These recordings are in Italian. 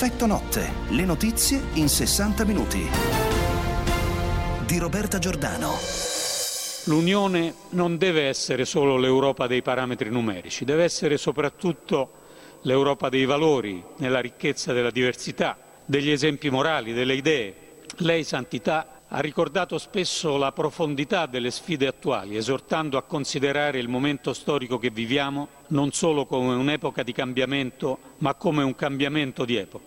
Effetto notte, le notizie in 60 minuti. Di Roberta Giordano. L'Unione non deve essere solo l'Europa dei parametri numerici, deve essere soprattutto l'Europa dei valori, nella ricchezza della diversità, degli esempi morali, delle idee. Lei, Santità, ha ricordato spesso la profondità delle sfide attuali, esortando a considerare il momento storico che viviamo non solo come un'epoca di cambiamento, ma come un cambiamento di epoca.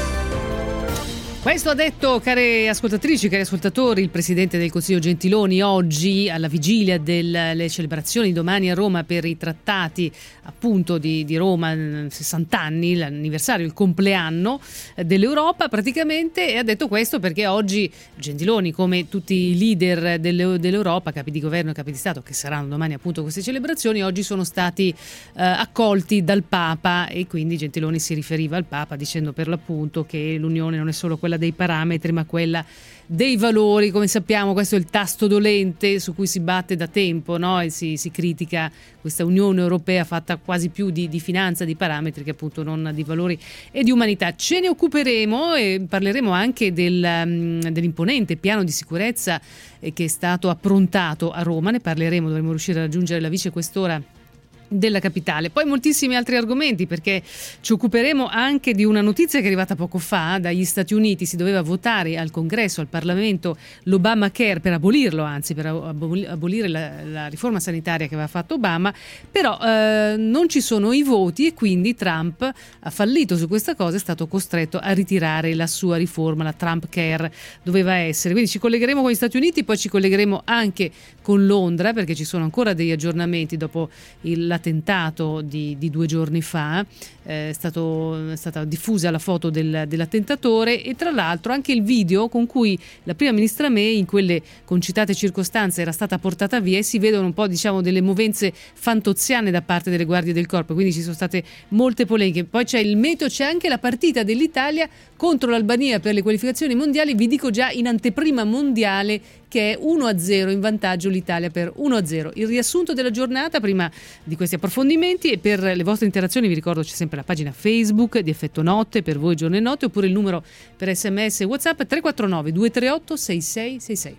Questo ha detto, care ascoltatrici, cari ascoltatori, il Presidente del Consiglio Gentiloni oggi alla vigilia delle celebrazioni domani a Roma per i trattati appunto di Roma, 60 anni, l'anniversario, il compleanno dell'Europa praticamente, e ha detto questo perché oggi Gentiloni, come tutti i leader dell'Europa, capi di governo e capi di Stato, che saranno domani appunto queste celebrazioni, oggi sono stati accolti dal Papa, e quindi Gentiloni si riferiva al Papa dicendo per l'appunto che l'Unione non è solo quella dei parametri ma quella dei valori. Come sappiamo, questo è il tasto dolente su cui si batte da tempo, no? E si critica questa Unione Europea fatta quasi più di finanza, di parametri, che appunto non di valori e di umanità. Ce ne occuperemo e parleremo anche dell'imponente piano di sicurezza che è stato approntato a Roma. Ne parleremo, dovremo riuscire a raggiungere la vicequestora della capitale. Poi moltissimi altri argomenti, perché ci occuperemo anche di una notizia che è arrivata poco fa dagli Stati Uniti. Si doveva votare al Congresso, al Parlamento, l'Obamacare, per abolirlo, anzi per abolire la riforma sanitaria che aveva fatto Obama, però non ci sono i voti e quindi Trump ha fallito su questa cosa, è stato costretto a ritirare la sua riforma, la Trump Care doveva essere. Quindi ci collegheremo con gli Stati Uniti, poi ci collegheremo anche con Londra, perché ci sono ancora degli aggiornamenti dopo l'attentato di 2 giorni fa. È stata diffusa la foto dell'attentatore e tra l'altro anche il video con cui la prima ministra May in quelle concitate circostanze era stata portata via, e si vedono un po' delle movenze fantoziane da parte delle guardie del corpo, quindi ci sono state molte polemiche. Poi c'è c'è anche la partita dell'Italia contro l'Albania per le qualificazioni mondiali. Vi dico già in anteprima mondiale che è 1-0 in vantaggio l'Italia, per 1-0. Il riassunto della giornata prima di questi approfondimenti, e per le vostre interazioni vi ricordo c'è sempre la pagina Facebook di Effetto Notte per voi giorno e notte, oppure il numero per SMS e WhatsApp 349 238 6666.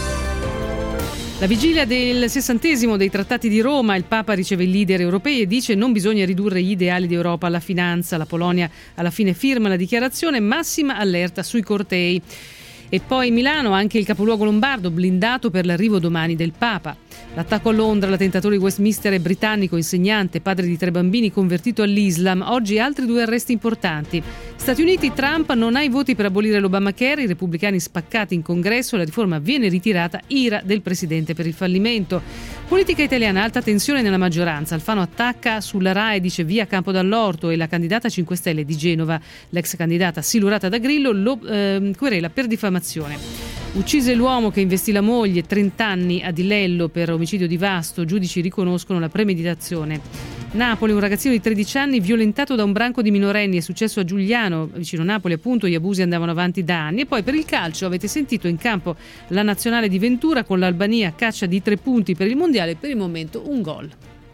La vigilia del 60° dei trattati di Roma, il Papa riceve i leader europei e dice non bisogna ridurre gli ideali di Europa alla finanza. La Polonia alla fine firma la dichiarazione, massima allerta sui cortei. E poi Milano, anche il capoluogo lombardo, blindato per l'arrivo domani del Papa. L'attacco a Londra, l'attentatore di Westminster è britannico, insegnante, padre di 3 bambini, convertito all'Islam. Oggi altri 2 arresti importanti. Stati Uniti, Trump non ha i voti per abolire l'Obamacare, i repubblicani spaccati in congresso, la riforma viene ritirata, ira del presidente per il fallimento. Politica italiana, alta tensione nella maggioranza. Alfano attacca sulla RAI, dice via Campo Dall'Orto, e la candidata 5 Stelle di Genova, l'ex candidata silurata da Grillo, lo querela per diffamazione. Uccise l'uomo che investì la moglie, 30 anni a Dilello per omicidio di Vasto, giudici riconoscono la premeditazione. Napoli, un ragazzino di 13 anni violentato da un branco di minorenni, è successo a Giugliano, vicino Napoli appunto, gli abusi andavano avanti da anni. E poi per il calcio avete sentito in campo la nazionale di Ventura con l'Albania, caccia di 3 punti per il mondiale, per il momento un gol.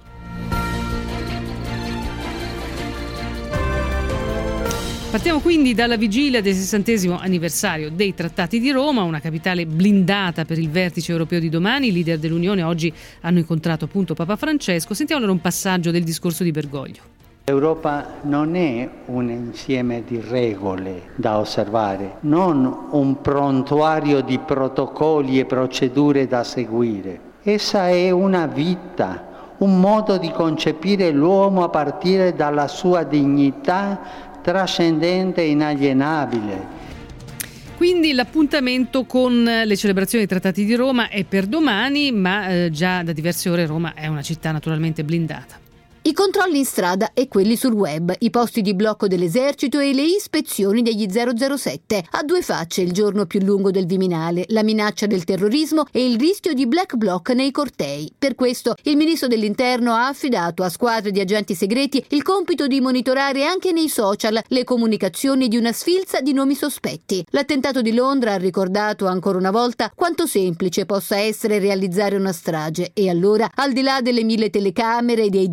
Partiamo quindi dalla vigilia del 60° anniversario dei Trattati di Roma, una capitale blindata per il vertice europeo di domani. I leader dell'Unione oggi hanno incontrato appunto Papa Francesco. Sentiamo allora un passaggio del discorso di Bergoglio. L'Europa non è un insieme di regole da osservare, non un prontuario di protocolli e procedure da seguire. Essa è una vita, un modo di concepire l'uomo a partire dalla sua dignità trascendente e inalienabile. Quindi l'appuntamento con le celebrazioni dei Trattati di Roma è per domani, ma già da diverse ore Roma è una città naturalmente blindata. I controlli in strada e quelli sul web, i posti di blocco dell'esercito e le ispezioni degli 007. A 2 facce il giorno più lungo del Viminale, la minaccia del terrorismo e il rischio di black bloc nei cortei. Per questo il ministro dell'Interno ha affidato a squadre di agenti segreti il compito di monitorare anche nei social le comunicazioni di una sfilza di nomi sospetti. L'attentato di Londra ha ricordato ancora una volta quanto semplice possa essere realizzare una strage, e allora, al di là delle 1000 telecamere e dei divieti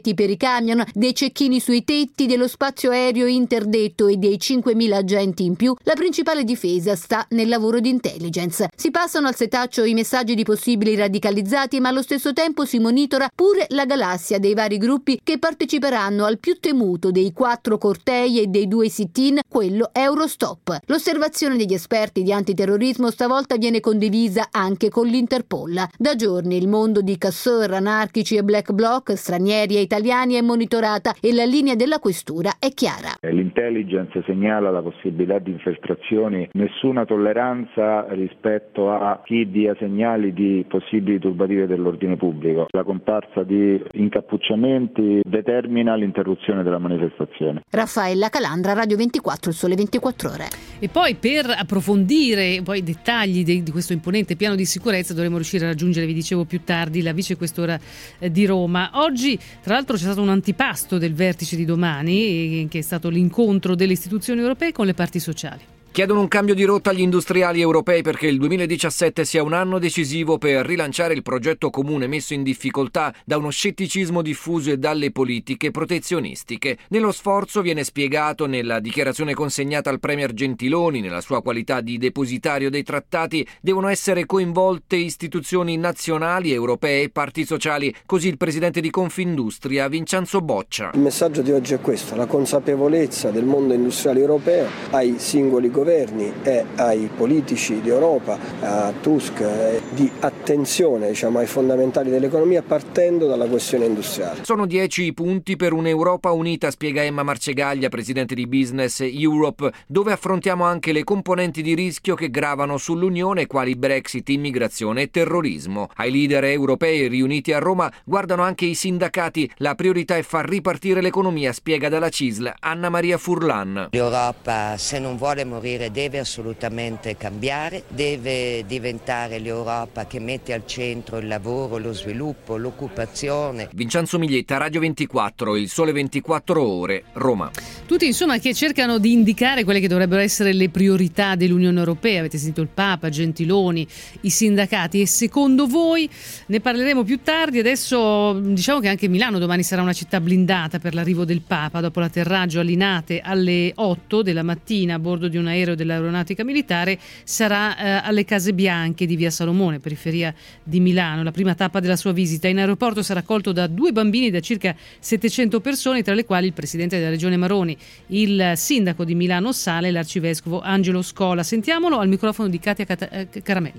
segnalibeti per i camion, dei cecchini sui tetti, dello spazio aereo interdetto e dei 5.000 agenti in più, la principale difesa sta nel lavoro di intelligence. Si passano al setaccio i messaggi di possibili radicalizzati, ma allo stesso tempo si monitora pure la galassia dei vari gruppi che parteciperanno al più temuto dei 4 cortei e dei 2 sit-in, quello Eurostop. L'osservazione degli esperti di antiterrorismo stavolta viene condivisa anche con l'Interpol. Da giorni il mondo di casseur, anarchici e black bloc, stranieri e italiani è monitorata e la linea della questura è chiara. L'intelligence segnala la possibilità di infiltrazioni, nessuna tolleranza rispetto a chi dia segnali di possibili turbative dell'ordine pubblico. La comparsa di incappucciamenti determina l'interruzione della manifestazione. Raffaella Calandra, Radio 24, Il Sole 24 Ore. E poi per approfondire poi i dettagli di questo imponente piano di sicurezza dovremo riuscire a raggiungere, vi dicevo più tardi, la vicequestora di Roma. Oggi tra l'altro c'è stato un antipasto del vertice di domani, che è stato l'incontro delle istituzioni europee con le parti sociali. Chiedono un cambio di rotta agli industriali europei perché il 2017 sia un anno decisivo per rilanciare il progetto comune messo in difficoltà da uno scetticismo diffuso e dalle politiche protezionistiche. Nello sforzo, viene spiegato nella dichiarazione consegnata al Premier Gentiloni, nella sua qualità di depositario dei trattati, devono essere coinvolte istituzioni nazionali, europee e parti sociali, così il presidente di Confindustria Vincenzo Boccia. Il messaggio di oggi è questo: la consapevolezza del mondo industriale europeo ai singoli governi e ai politici d'Europa, a Tusk, di attenzione ai fondamentali dell'economia partendo dalla questione industriale. Sono 10 i punti per un'Europa unita, spiega Emma Marcegaglia, presidente di Business Europe, dove affrontiamo anche le componenti di rischio che gravano sull'Unione, quali Brexit, immigrazione e terrorismo. Ai leader europei riuniti a Roma guardano anche i sindacati. La priorità è far ripartire l'economia, spiega dalla CISL Anna Maria Furlan. L'Europa, se non vuole morire, deve assolutamente cambiare, deve diventare l'Europa che mette al centro il lavoro, lo sviluppo, l'occupazione. Vincenzo Miglietta, Radio 24, Il Sole 24 Ore, Roma. Tutti insomma che cercano di indicare quelle che dovrebbero essere le priorità dell'Unione Europea. Avete sentito il Papa, Gentiloni, i sindacati, e secondo voi? Ne parleremo più tardi. Adesso diciamo che anche Milano domani sarà una città blindata per l'arrivo del Papa dopo l'atterraggio a Linate alle 8 della mattina a bordo di un aereo dell'aeronautica militare. Sarà alle Case Bianche di via Salomone, periferia di Milano. La prima tappa della sua visita. In aeroporto sarà accolto da 2 bambini da circa 700 persone, tra le quali il presidente della regione Maroni, il sindaco di Milano Sala e l'arcivescovo Angelo Scola. Sentiamolo al microfono di Katia Caramelli.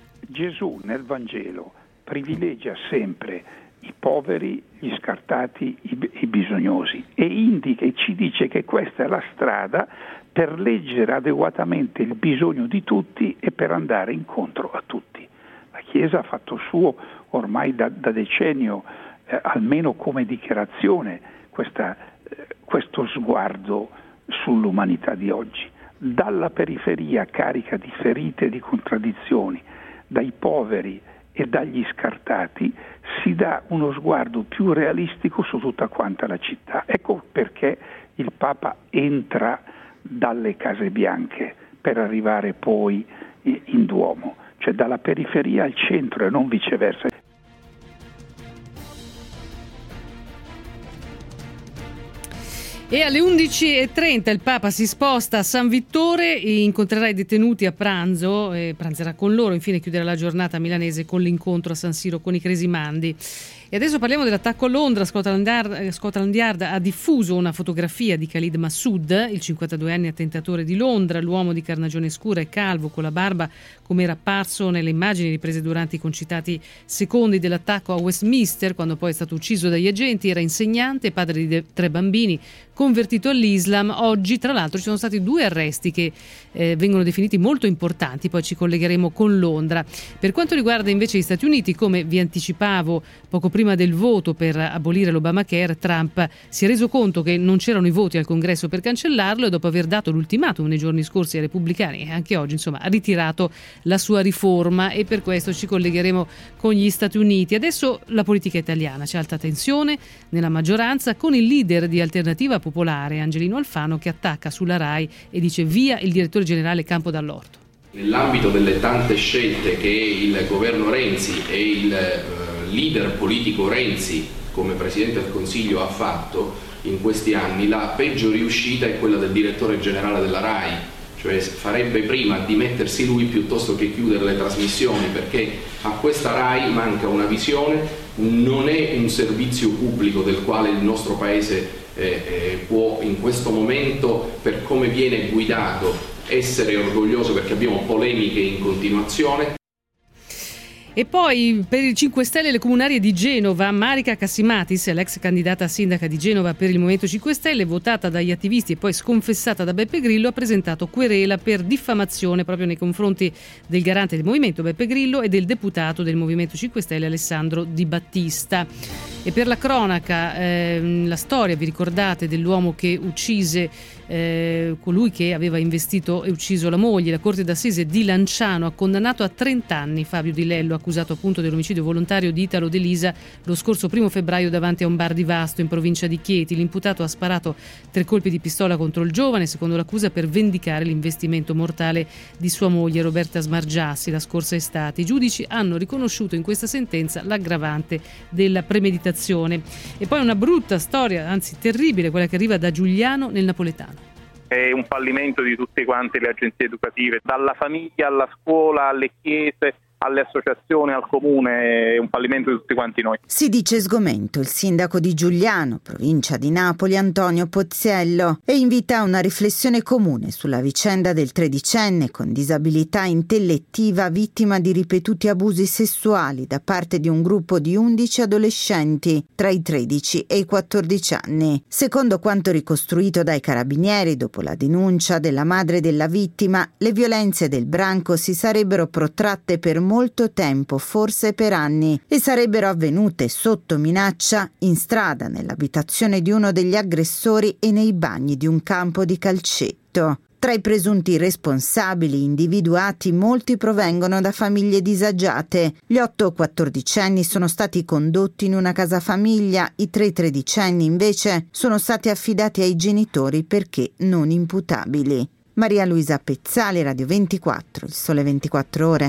Gesù nel Vangelo privilegia sempre i poveri, gli scartati, i bisognosi, e ci dice che questa è la strada per leggere adeguatamente il bisogno di tutti e per andare incontro a tutti. La Chiesa ha fatto suo ormai da decennio, almeno come dichiarazione, questo sguardo sull'umanità di oggi. Dalla periferia carica di ferite e di contraddizioni, dai poveri e dagli scartati, si dà uno sguardo più realistico su tutta quanta la città. Ecco perché il Papa entra dalle Case Bianche per arrivare poi in Duomo, cioè dalla periferia al centro e non viceversa. E alle 11.30 il Papa si sposta a San Vittore, incontrerà i detenuti a pranzo, pranzerà con loro, infine chiuderà la giornata milanese con l'incontro a San Siro con i cresimandi. E adesso parliamo dell'attacco a Londra. Scotland Yard ha diffuso una fotografia di Khalid Massoud, il 52enne attentatore di Londra, l'uomo di carnagione scura e calvo con la barba, come era apparso nelle immagini riprese durante i concitati secondi dell'attacco a Westminster, quando poi è stato ucciso dagli agenti. Era insegnante, padre di 3 bambini, convertito all'Islam. Oggi, tra l'altro, ci sono stati 2 arresti che vengono definiti molto importanti, poi ci collegheremo con Londra. Per quanto riguarda invece gli Stati Uniti, come vi anticipavo poco prima del voto per abolire l'Obamacare, Trump si è reso conto che non c'erano i voti al Congresso per cancellarlo e dopo aver dato l'ultimatum nei giorni scorsi ai repubblicani e anche oggi ha ritirato la sua riforma, e per questo ci collegheremo con gli Stati Uniti. Adesso la politica italiana. C'è alta tensione nella maggioranza con il leader di Alternativa Popolare, Angelino Alfano, che attacca sulla RAI e dice via il direttore generale Campo Dall'Orto. Nell'ambito delle tante scelte che il governo Renzi e il leader politico Renzi come Presidente del Consiglio ha fatto in questi anni, la peggio riuscita è quella del direttore generale della RAI, cioè farebbe prima dimettersi lui piuttosto che chiudere le trasmissioni, perché a questa RAI manca una visione, non è un servizio pubblico del quale il nostro Paese può in questo momento, per come viene guidato, essere orgoglioso, perché abbiamo polemiche in continuazione. E poi per il 5 Stelle le comunarie di Genova, Marica Cassimatis, l'ex candidata a sindaca di Genova per il Movimento 5 Stelle, votata dagli attivisti e poi sconfessata da Beppe Grillo, ha presentato querela per diffamazione proprio nei confronti del garante del movimento Beppe Grillo e del deputato del Movimento 5 Stelle Alessandro Di Battista. E per la cronaca, la storia, vi ricordate, dell'uomo che uccise colui che aveva investito e ucciso la moglie. La Corte d'Assise di Lanciano ha condannato a 30 anni Fabio Di Lello, accusato appunto dell'omicidio volontario di Italo De Lisa lo scorso 1 febbraio davanti a un bar di Vasto in provincia di Chieti. L'imputato ha sparato 3 colpi di pistola contro il giovane, secondo l'accusa per vendicare l'investimento mortale di sua moglie Roberta Smargiassi la scorsa estate. I giudici hanno riconosciuto in questa sentenza l'aggravante della premeditazione. E poi una brutta storia, anzi terribile, quella che arriva da Giugliano nel napoletano. È un fallimento di tutte quante le agenzie educative, dalla famiglia alla scuola, alle chiese, alle associazioni, al comune, è un fallimento di tutti quanti noi. Si dice sgomento il sindaco di Giugliano, provincia di Napoli, Antonio Pozziello, e invita a una riflessione comune sulla vicenda del tredicenne con disabilità intellettiva vittima di ripetuti abusi sessuali da parte di un gruppo di 11 adolescenti tra i 13 e i 14 anni. Secondo quanto ricostruito dai carabinieri dopo la denuncia della madre della vittima, le violenze del branco si sarebbero protratte per molto tempo, forse per anni, e sarebbero avvenute sotto minaccia in strada, nell'abitazione di uno degli aggressori e nei bagni di un campo di calcetto. Tra i presunti responsabili individuati, molti provengono da famiglie disagiate. Gli 8 quattordicenni sono stati condotti in una casa famiglia, i 3 tredicenni invece sono stati affidati ai genitori perché non imputabili. Maria Luisa Pezzali, Radio 24, Il Sole 24 Ore.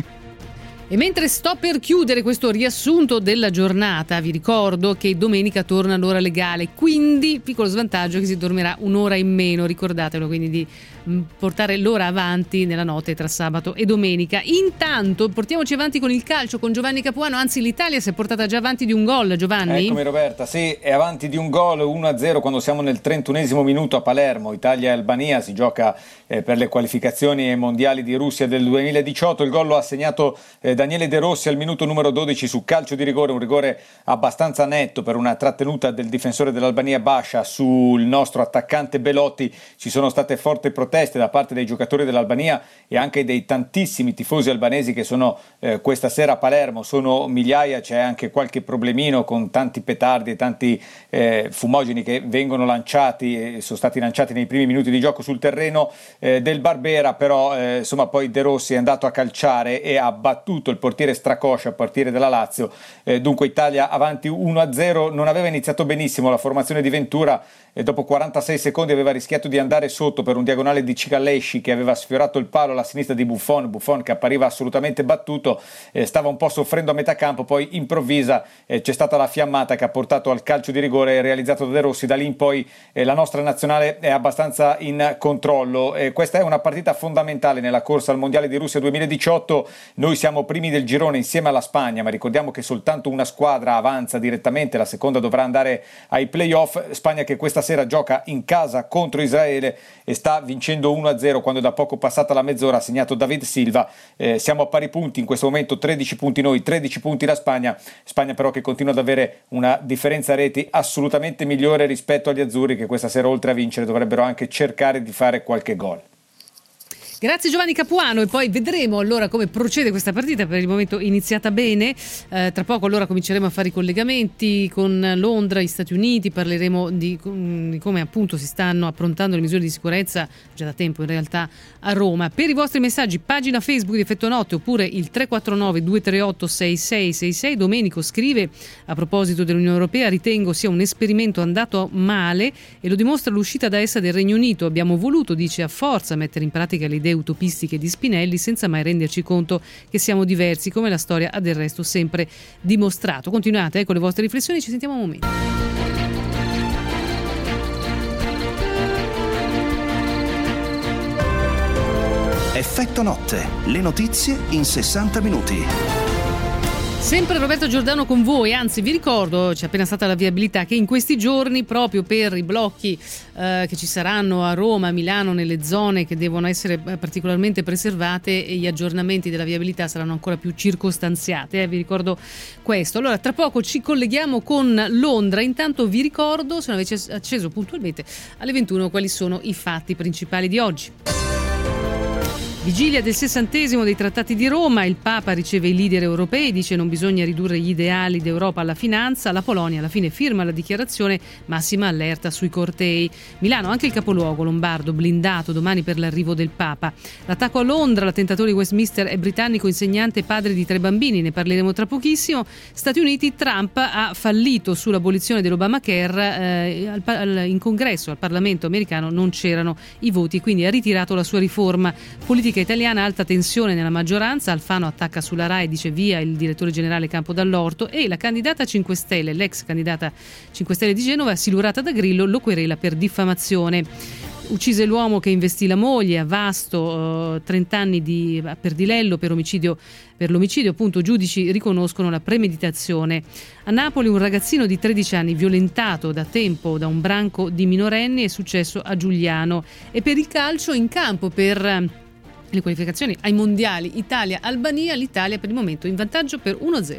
E mentre sto per chiudere questo riassunto della giornata, vi ricordo che domenica torna l'ora legale, quindi piccolo svantaggio che si dormirà un'ora in meno, ricordatelo, quindi di portare l'ora avanti nella notte tra sabato e domenica. Intanto portiamoci avanti con il calcio con Giovanni Capuano, anzi l'Italia si è portata già avanti di un gol, Giovanni. Eccomi Roberta, sì, è avanti di un gol, 1-0 quando siamo nel 31esimo minuto a Palermo, Italia e Albania, si gioca per le qualificazioni ai mondiali di Russia del 2018, il gol lo ha segnato Daniele De Rossi al minuto numero 12 su calcio di rigore, un rigore abbastanza netto per una trattenuta del difensore dell'Albania Bascia sul nostro attaccante Belotti. Ci sono state forti proteste da parte dei giocatori dell'Albania e anche dei tantissimi tifosi albanesi che sono questa sera a Palermo, sono migliaia, c'è anche qualche problemino con tanti petardi e tanti fumogeni che vengono lanciati, sono stati lanciati nei primi minuti di gioco sul terreno del Barbera, però insomma poi De Rossi è andato a calciare e ha battuto il portiere Stracoscia a partire dalla Lazio, dunque Italia avanti 1-0, non aveva iniziato benissimo la formazione di Ventura e dopo 46 secondi aveva rischiato di andare sotto per un diagonale di Cicalesci che aveva sfiorato il palo alla sinistra di Buffon che appariva assolutamente battuto, stava un po' soffrendo a metà campo, poi improvvisa c'è stata la fiammata che ha portato al calcio di rigore realizzato da De Rossi. Da lì in poi la nostra nazionale è abbastanza in controllo, questa è una partita fondamentale nella corsa al Mondiale di Russia 2018, noi siamo primi del girone insieme alla Spagna, ma ricordiamo che soltanto una squadra avanza direttamente, la seconda dovrà andare ai playoff. Spagna che questa sera gioca in casa contro Israele e sta vincendo 1-0 quando da poco passata la mezz'ora ha segnato David Silva. Siamo a pari punti in questo momento, 13 punti noi, 13 punti la Spagna però che continua ad avere una differenza reti assolutamente migliore rispetto agli azzurri, che questa sera oltre a vincere dovrebbero anche cercare di fare qualche gol. Grazie Giovanni Capuano, e poi vedremo allora come procede questa partita, per il momento iniziata bene, tra poco allora cominceremo a fare i collegamenti con Londra, gli Stati Uniti, parleremo di come appunto si stanno approntando le misure di sicurezza già da tempo in realtà a Roma. Per i vostri messaggi pagina Facebook di Effetto Notte oppure il 349 238 6666. Domenico scrive a proposito dell'Unione Europea: ritengo sia un esperimento andato male e lo dimostra l'uscita da essa del Regno Unito, abbiamo voluto, dice, a forza mettere in pratica le idee utopistiche di Spinelli, senza mai renderci conto che siamo diversi, come la storia ha del resto sempre dimostrato. Continuate con le vostre riflessioni, ci sentiamo un momento. Effetto notte, le notizie in 60 minuti. Sempre Roberto Giordano con voi, anzi vi ricordo, c'è appena stata la viabilità, che in questi giorni proprio per i blocchi che ci saranno a Roma, a Milano, nelle zone che devono essere particolarmente preservate, e gli aggiornamenti della viabilità saranno ancora più circostanziati, vi ricordo questo. Allora tra poco ci colleghiamo con Londra, intanto vi ricordo, se non avete acceso puntualmente alle 21, quali sono i fatti principali di oggi. Vigilia del 60° dei Trattati di Roma, il Papa riceve i leader europei, dice non bisogna ridurre gli ideali d'Europa alla finanza, la Polonia alla fine firma la dichiarazione, massima allerta sui cortei. Milano, anche il capoluogo lombardo, blindato domani per l'arrivo del Papa. L'attacco a Londra, l'attentatore di Westminster è britannico, insegnante, padre di 3 bambini, ne parleremo tra pochissimo. Stati Uniti, Trump ha fallito sull'abolizione dell'Obamacare, in congresso, al Parlamento americano non c'erano i voti, quindi ha ritirato la sua riforma politica italiana. Alta tensione nella maggioranza, Alfano attacca sulla RAI, dice via il direttore generale Campo Dall'Orto, e la candidata 5 Stelle, l'ex candidata 5 Stelle di Genova, silurata da Grillo, lo querela per diffamazione. Uccise l'uomo che investì la moglie a Vasto, 30 anni per Dilello per l'omicidio, appunto, giudici riconoscono la premeditazione. A Napoli un ragazzino di 13 anni violentato da tempo da un branco di minorenni, è successo a Giugliano. E per il calcio, in campo per le qualificazioni ai mondiali Italia-Albania, l'Italia per il momento in vantaggio per 1-0.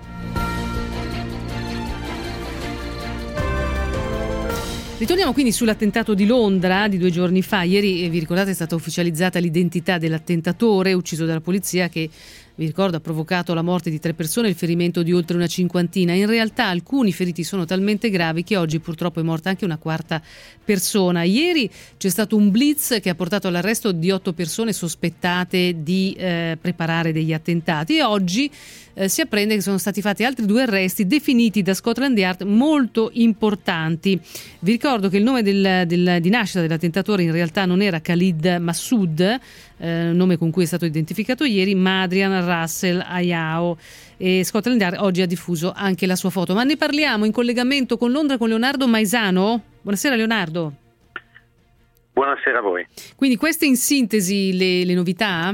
Ritorniamo quindi sull'attentato di Londra di 2 giorni fa. Ieri, vi ricordate, è stata ufficializzata l'identità dell'attentatore ucciso dalla polizia, che, vi ricordo, ha provocato la morte di 3 persone e il ferimento di oltre una cinquantina. In realtà alcuni feriti sono talmente gravi che oggi purtroppo è morta anche una 4ª persona. Ieri c'è stato un blitz che ha portato all'arresto di 8 persone sospettate di preparare degli attentati, e oggi si apprende che sono stati fatti altri 2 arresti definiti da Scotland Yard molto importanti. Vi ricordo che il nome di nascita dell'attentatore in realtà non era Khalid Massoud, nome con cui è stato identificato ieri, ma Adrian Russell Ayao, e Scotland Yard oggi ha diffuso anche la sua foto. Ma ne parliamo in collegamento con Londra con Leonardo Maisano. Buonasera Leonardo. Buonasera a voi. Quindi queste in sintesi le novità?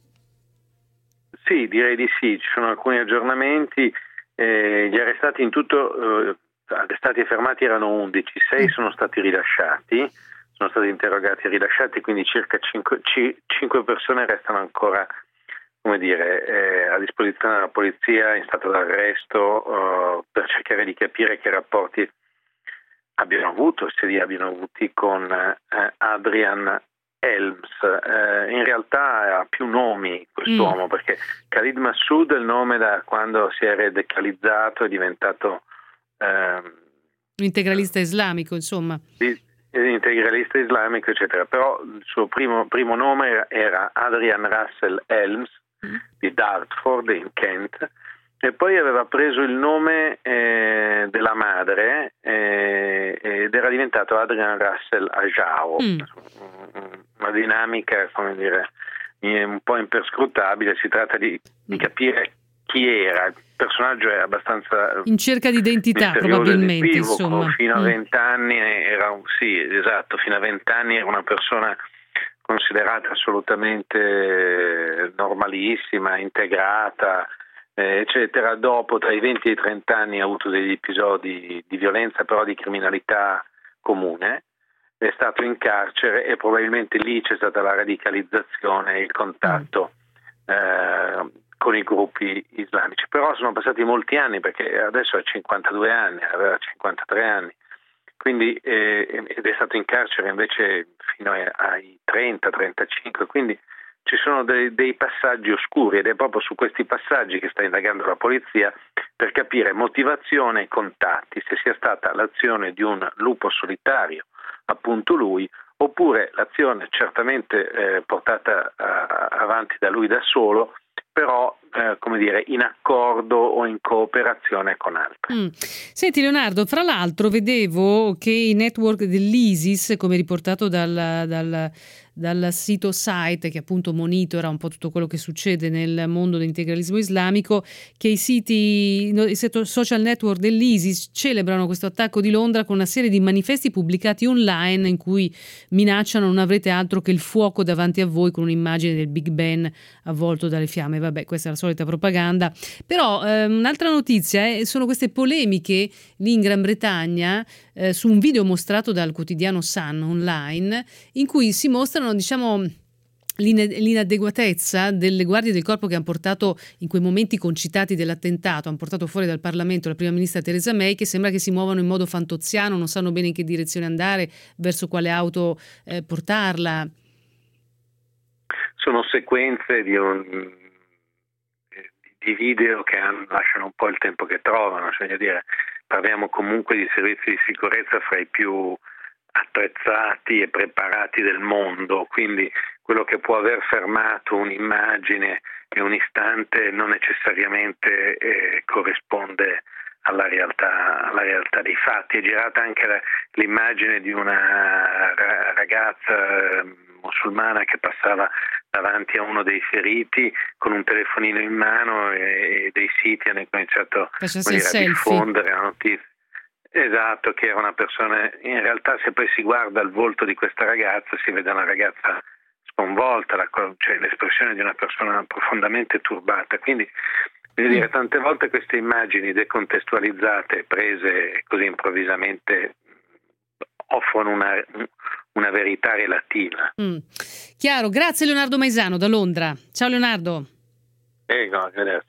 Sì, direi di sì, ci sono alcuni aggiornamenti, gli arrestati in tutto, arrestati e fermati erano 11, 6 sono stati rilasciati, sono stati interrogati e rilasciati, quindi circa 5 persone restano ancora, come dire, a disposizione della polizia in stato d'arresto per cercare di capire che rapporti abbiano avuto, se li abbiano avuti con Adrian Helms. In realtà ha più nomi quest'uomo, perché Khalid Massoud è il nome da quando si è radicalizzato, è diventato un integralista islamico, insomma. Integralista islamico, eccetera. Però il suo primo nome era Adrian Russell Helms di Dartford in Kent, e poi aveva preso il nome della madre ed era diventato Adrian Russell Ayao. Una dinamica, come dire, un po' imperscrutabile. Si tratta di capire chi era. Il personaggio è abbastanza in cerca di identità, probabilmente, insomma. Fino a 20 anni era fino a 20 anni era una persona considerata assolutamente normalissima, integrata, eccetera. Dopo, tra i 20 e i 30 anni, ha avuto degli episodi di violenza, però di criminalità comune. È stato in carcere e probabilmente lì c'è stata la radicalizzazione e il contatto con i gruppi islamici. Però sono passati molti anni, perché adesso ha 52 anni, aveva 53 anni, quindi ed è stato in carcere invece fino ai 30-35, quindi ci sono dei passaggi oscuri, ed è proprio su questi passaggi che sta indagando la polizia per capire motivazione e contatti, se sia stata l'azione di un lupo solitario, appunto lui, oppure l'azione certamente portata avanti da lui da solo, però in accordo o in cooperazione con altri. Senti Leonardo, fra l'altro vedevo che i network dell'ISIS, come riportato dal sito Site, che appunto monitora un po' tutto quello che succede nel mondo dell'integralismo islamico, che i social network dell'ISIS celebrano questo attacco di Londra con una serie di manifesti pubblicati online in cui minacciano: non avrete altro che il fuoco davanti a voi, con un'immagine del Big Ben avvolto dalle fiamme. Vabbè, questa è la solita propaganda. Però un'altra notizia sono queste polemiche lì in Gran Bretagna su un video mostrato dal quotidiano Sun online, in cui si mostrano, diciamo, l'inadeguatezza delle guardie del corpo che hanno portato, in quei momenti concitati dell'attentato, hanno portato fuori dal Parlamento la prima ministra Theresa May, che sembra che si muovano in modo fantoziano, non sanno bene in che direzione andare, verso quale auto portarla. Sono sequenze di video che lasciano un po' il tempo che trovano, cioè dire, parliamo comunque di servizi di sicurezza fra i più attrezzati e preparati del mondo, quindi quello che può aver fermato un'immagine in un istante non necessariamente corrisponde alla realtà dei fatti. È girata anche l'immagine di una ragazza musulmana che passava davanti a uno dei feriti con un telefonino in mano, e dei siti hanno cominciato a diffondere la notizia. Esatto, che era una persona. In realtà, se poi si guarda il volto di questa ragazza, si vede una ragazza sconvolta, cioè l'espressione di una persona profondamente turbata. Quindi, voglio dire, tante volte queste immagini decontestualizzate, prese così improvvisamente, offrono una verità relativa. Chiaro, grazie Leonardo Maisano da Londra. Ciao Leonardo. Grazie.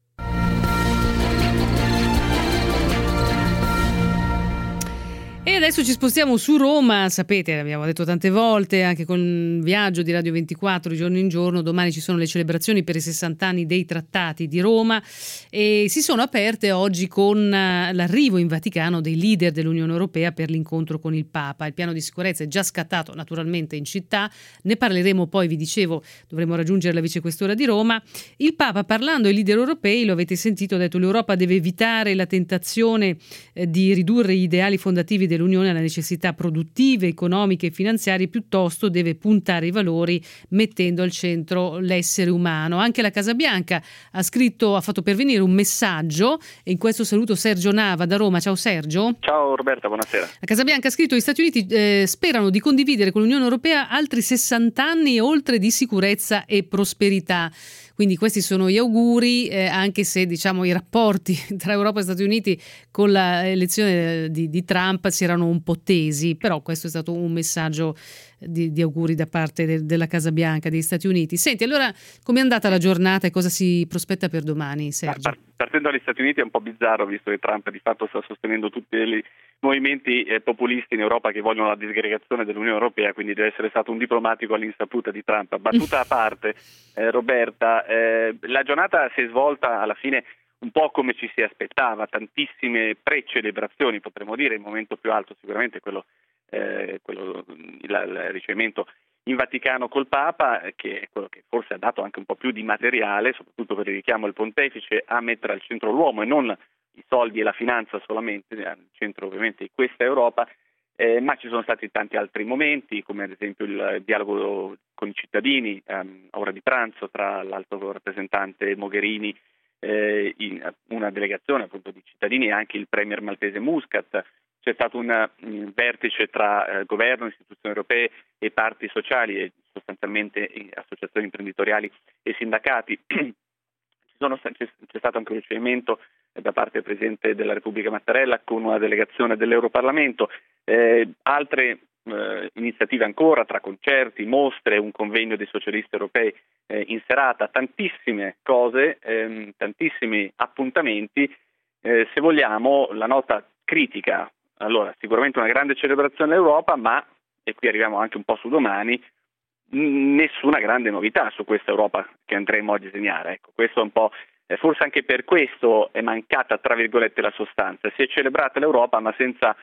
E adesso ci spostiamo su Roma. Sapete, l'abbiamo detto tante volte anche con il viaggio di Radio 24 di giorno in giorno, domani ci sono le celebrazioni per i 60 anni dei trattati di Roma, e si sono aperte oggi con l'arrivo in Vaticano dei leader dell'Unione Europea per l'incontro con il Papa. Il piano di sicurezza è già scattato naturalmente in città, ne parleremo poi, vi dicevo, dovremo raggiungere la vicequestora di Roma. Il Papa, parlando ai leader europei, lo avete sentito, ha detto: l'Europa deve evitare la tentazione di ridurre gli ideali fondativi dell'Unione alla necessità produttive, economiche e finanziarie, piuttosto deve puntare i valori mettendo al centro l'essere umano. Anche la Casa Bianca ha fatto pervenire un messaggio, e in questo saluto Sergio Nava da Roma. Ciao Sergio. Ciao Roberta, buonasera. La Casa Bianca ha scritto: gli Stati Uniti sperano di condividere con l'Unione Europea altri 60 anni e oltre di sicurezza e prosperità. Quindi questi sono gli auguri, anche se diciamo i rapporti tra Europa e Stati Uniti con l'elezione di Trump si erano un po' tesi, però questo è stato un messaggio di auguri da parte della Casa Bianca degli Stati Uniti. Senti, allora com'è andata la giornata e cosa si prospetta per domani, Sergio? Partendo dagli Stati Uniti è un po' bizzarro, visto che Trump di fatto sta sostenendo tutti i movimenti populisti in Europa che vogliono la disgregazione dell'Unione Europea, quindi deve essere stato un diplomatico all'insaputa di Trump. Battuta a parte, Roberta, la giornata si è svolta alla fine un po' come ci si aspettava, tantissime pre-celebrazioni, potremmo dire. Il momento più alto sicuramente è il ricevimento in Vaticano col Papa, che è quello che forse ha dato anche un po' più di materiale, soprattutto per il richiamo al pontefice, a mettere al centro l'uomo e non i soldi e la finanza solamente, al centro ovviamente di questa Europa, ma ci sono stati tanti altri momenti, come ad esempio il dialogo con i cittadini a ora di pranzo tra l'alto rappresentante Mogherini, una delegazione appunto di cittadini, e anche il premier maltese Muscat. C'è stato un vertice tra governo, istituzioni europee e parti sociali, e sostanzialmente associazioni imprenditoriali e sindacati. C'è stato anche un ricevimento da parte del Presidente della Repubblica Mattarella con una delegazione dell'Europarlamento, altre iniziative ancora, tra concerti, mostre, un convegno dei socialisti europei in serata, tantissime cose, tantissimi appuntamenti. Se vogliamo, la nota critica, allora sicuramente una grande celebrazione dell'Europa, ma, e qui arriviamo anche un po' su domani, nessuna grande novità su questa Europa che andremo a disegnare. Ecco, questo è un po', forse anche per questo è mancata, tra virgolette, la sostanza. Si è celebrata l'Europa, ma senza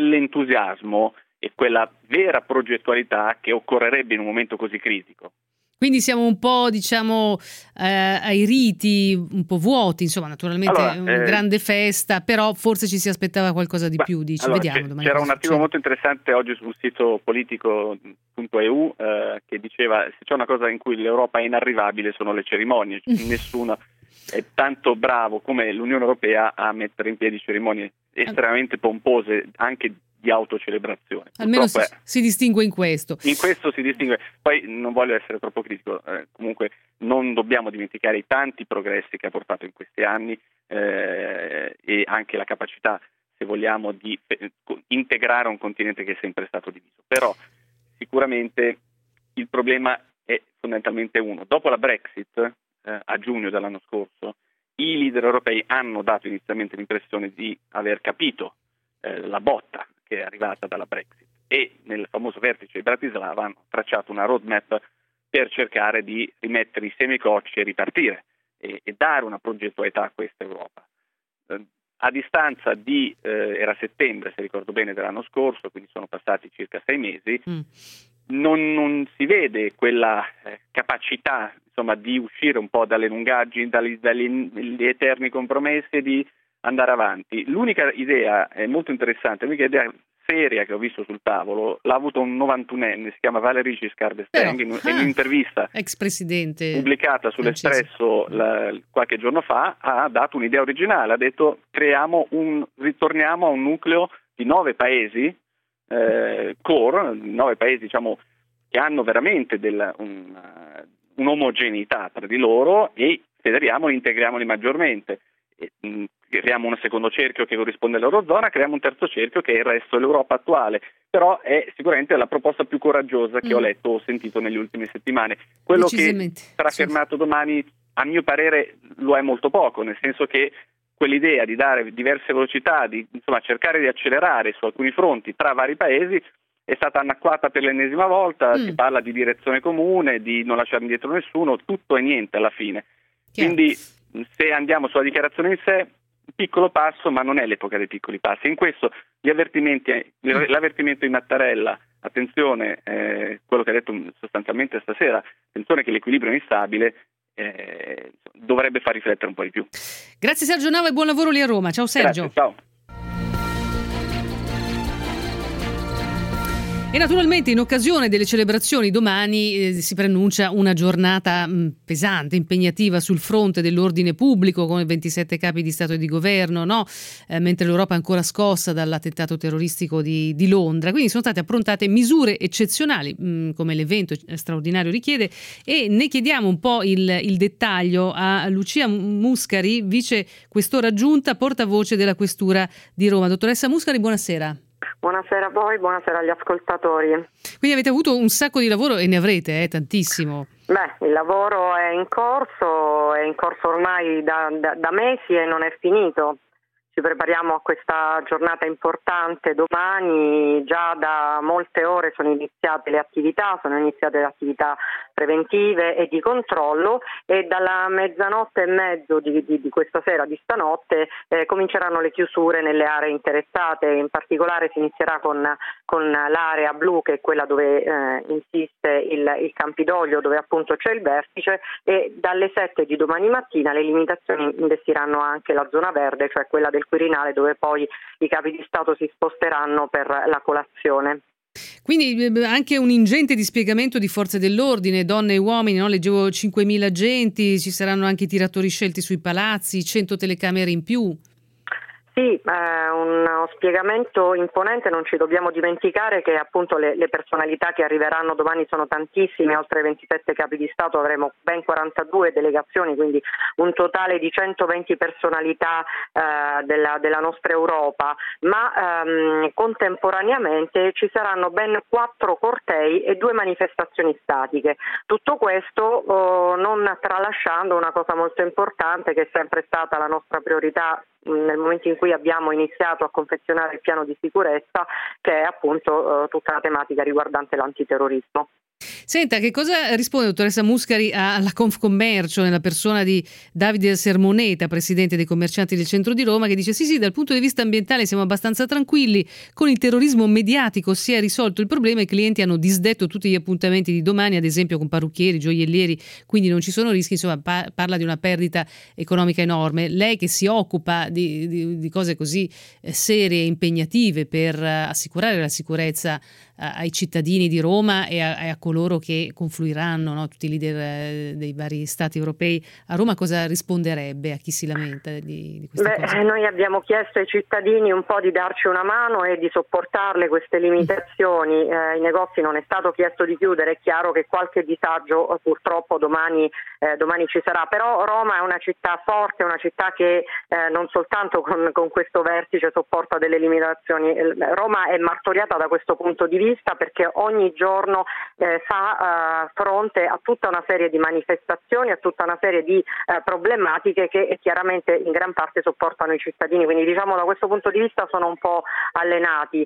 quell'entusiasmo e quella vera progettualità che occorrerebbe in un momento così critico. Quindi siamo un po', diciamo, ai riti, un po' vuoti, insomma, naturalmente una grande festa, però forse ci si aspettava qualcosa di più, dici. Allora, Vediamo domani. C'era un articolo molto interessante oggi sul sito politico.eu che diceva: se c'è una cosa in cui l'Europa è inarrivabile sono le cerimonie, nessuno è tanto bravo come l'Unione Europea a mettere in piedi cerimonie estremamente pompose, anche di autocelebrazione. Almeno si distingue in questo. In questo si distingue. Poi non voglio essere troppo critico, comunque non dobbiamo dimenticare i tanti progressi che ha portato in questi anni e anche la capacità, se vogliamo, di integrare un continente che è sempre stato diviso. Però sicuramente il problema è fondamentalmente uno. Dopo la Brexit, a giugno dell'anno scorso, i leader europei hanno dato inizialmente l'impressione di aver capito la botta che è arrivata dalla Brexit, e nel famoso vertice di Bratislava hanno tracciato una roadmap per cercare di rimettere i semicocci e ripartire e dare una progettualità a questa Europa. A distanza di era settembre, se ricordo bene, dell'anno scorso, quindi sono passati circa 6 mesi, non si vede quella capacità, insomma, di uscire un po' dalle lungaggini, dagli eterni compromessi e di andare avanti. L'unica idea è molto interessante, l'unica idea seria che ho visto sul tavolo l'ha avuto un 91enne, si chiama Valéry Giscard d'Estaing, in un'intervista ex presidente pubblicata sull'Espresso qualche giorno fa. Ha dato un'idea originale, ha detto: ritorniamo a un nucleo di 9 paesi core, 9 paesi, diciamo, che hanno veramente un'omogeneità tra di loro, e federiamoli, integriamoli maggiormente. Creiamo un secondo cerchio che corrisponde all'Eurozona, creiamo un terzo cerchio che è il resto dell'Europa attuale. Però è sicuramente la proposta più coraggiosa che ho letto o sentito negli ultime settimane. Quello che sarà fermato domani, a mio parere, lo è molto poco, nel senso che quell'idea di dare diverse velocità, di cercare di accelerare su alcuni fronti tra vari paesi, è stata annacquata per l'ennesima volta. Si parla di direzione comune, di non lasciare indietro nessuno, tutto e niente alla fine. Quindi se andiamo sulla dichiarazione in sé, piccolo passo, ma non è l'epoca dei piccoli passi. In questo l'avvertimento di Mattarella, attenzione, quello che ha detto sostanzialmente stasera, attenzione che l'equilibrio è instabile, dovrebbe far riflettere un po' di più. Grazie Sergio Nava e buon lavoro lì a Roma. Ciao Sergio. Grazie, ciao. E naturalmente in occasione delle celebrazioni domani si preannuncia una giornata pesante, impegnativa sul fronte dell'ordine pubblico, con 27 capi di Stato e di Governo, no? Mentre l'Europa è ancora scossa dall'attentato terroristico di Londra. Quindi sono state approntate misure eccezionali, come l'evento straordinario richiede, e ne chiediamo un po' il dettaglio a Lucia Muscari, vice questora aggiunta, portavoce della Questura di Roma. Dottoressa Muscari, buonasera. Buonasera a voi, buonasera agli ascoltatori. Quindi avete avuto un sacco di lavoro e ne avrete tantissimo. Il lavoro è in corso ormai da mesi e non è finito. Ci prepariamo a questa giornata importante domani, già da molte ore sono iniziate le attività preventive e di controllo, e dalla mezzanotte e mezzo di questa sera, di stanotte, cominceranno le chiusure nelle aree interessate. In particolare si inizierà con l'area blu, che è quella dove insiste il Campidoglio, dove appunto c'è il vertice, e dalle 7 di domani mattina le limitazioni investiranno anche la zona verde, cioè quella del Quirinale, dove poi i capi di Stato si sposteranno per la colazione. Quindi anche un ingente dispiegamento di forze dell'ordine, donne e uomini, no? Leggevo 5.000 agenti, ci saranno anche i tiratori scelti sui palazzi, 100 telecamere in più. Sì, uno spiegamento imponente. Non ci dobbiamo dimenticare che appunto le personalità che arriveranno domani sono tantissime, oltre ai 27 capi di Stato avremo ben 42 delegazioni, quindi un totale di 120 personalità della nostra Europa, ma contemporaneamente ci saranno ben 4 cortei e 2 manifestazioni statiche. Tutto questo non tralasciando una cosa molto importante, che è sempre stata la nostra priorità nel momento in cui abbiamo iniziato a confezionare il piano di sicurezza, che è appunto tutta la tematica riguardante l'antiterrorismo. Senta, che cosa risponde dottoressa Muscari alla Confcommercio nella persona di Davide Sermoneta, presidente dei commercianti del centro di Roma, che dice sì, dal punto di vista ambientale siamo abbastanza tranquilli, con il terrorismo mediatico si è risolto il problema, i clienti hanno disdetto tutti gli appuntamenti di domani, ad esempio con parrucchieri, gioiellieri, quindi non ci sono rischi, insomma parla di una perdita economica enorme. Lei che si occupa di cose così serie e impegnative per assicurare la sicurezza ai cittadini di Roma e a coloro che confluiranno, no? Tutti i leader dei vari stati europei a Roma, cosa risponderebbe a chi si lamenta di questa cosa? Noi abbiamo chiesto ai cittadini un po' di darci una mano e di sopportarle queste limitazioni. Ai negozi non è stato chiesto di chiudere, è chiaro che qualche disagio purtroppo domani ci sarà, però Roma è una città forte, una città che non soltanto con questo vertice sopporta delle limitazioni. Roma è martoriata da questo punto di vista perché ogni giorno fa fronte a tutta una serie di manifestazioni, a tutta una serie di problematiche che chiaramente in gran parte sopportano i cittadini, quindi diciamo da questo punto di vista sono un po' allenati.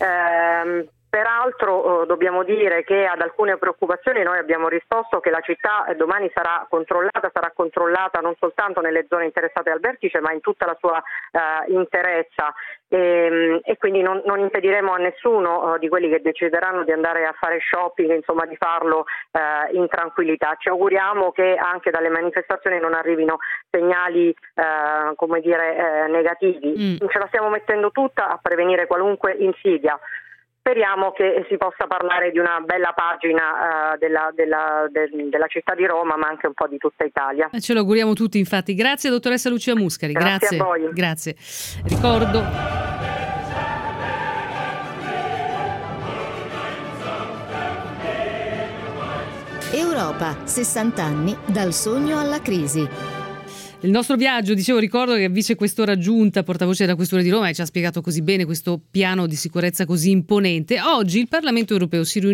Peraltro dobbiamo dire che ad alcune preoccupazioni noi abbiamo risposto che la città domani sarà controllata non soltanto nelle zone interessate dal vertice ma in tutta la sua interezza e quindi non impediremo a nessuno di quelli che decideranno di andare a fare shopping, insomma di farlo in tranquillità. Ci auguriamo che anche dalle manifestazioni non arrivino segnali negativi. Ce la stiamo mettendo tutta a prevenire qualunque insidia. Speriamo che si possa parlare di una bella pagina della città di Roma, ma anche un po' di tutta Italia. Ce lo auguriamo tutti, infatti. Grazie, dottoressa Lucia Muscari. Grazie a voi. Grazie. Ricordo. Europa, 60 anni dal sogno alla crisi. Il nostro viaggio, ricordo che vicequestore aggiunta, portavoce della Questura di Roma, e ci ha spiegato così bene questo piano di sicurezza così imponente. Oggi il Parlamento europeo si è